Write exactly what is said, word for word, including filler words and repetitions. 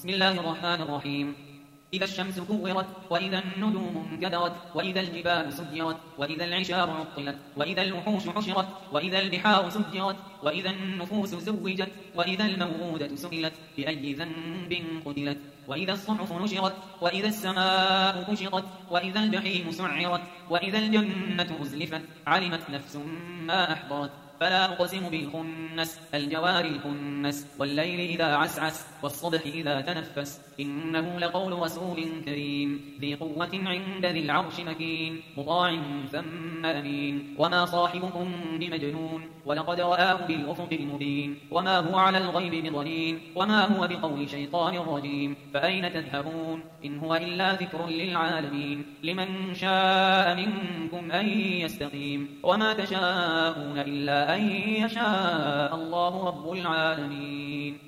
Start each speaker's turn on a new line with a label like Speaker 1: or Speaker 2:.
Speaker 1: بسم الله الرحمن الرحيم. إذا الشمس كورت، وإذا النجوم انكدرت، وإذا الجبال سجرت، وإذا العشار عطلت، وإذا الوحوش حشرت، وإذا البحار سجرت، وإذا النفوس زوجت، وإذا الموءودة سئلت بأي ذنب قتلت، وإذا الصحف نشرت، وإذا السماء كشطت، وإذا الجحيم سعرت، وإذا الجنة أزلفت، علمت نفس ما أحضرت. فلا أقسم بالخنس الجوار الكنس، والليل إذا عسعس، والصبح إذا تنفس، إنه لقول رسول كريم ذي قوة عند ذي العرش مكين، مطاع ثم أمين. وما صاحبكم بمجنون، ولقد رآه بالأفق المبين، وما هو على الغيب بضنين، وما هو بقول شيطان رجيم. فأين تذهبون؟ إن هو إلا ذكر للعالمين، لمن شاء منكم أن يستقيم، وما تشاءون إلا أن يشاء الله رب العالمين.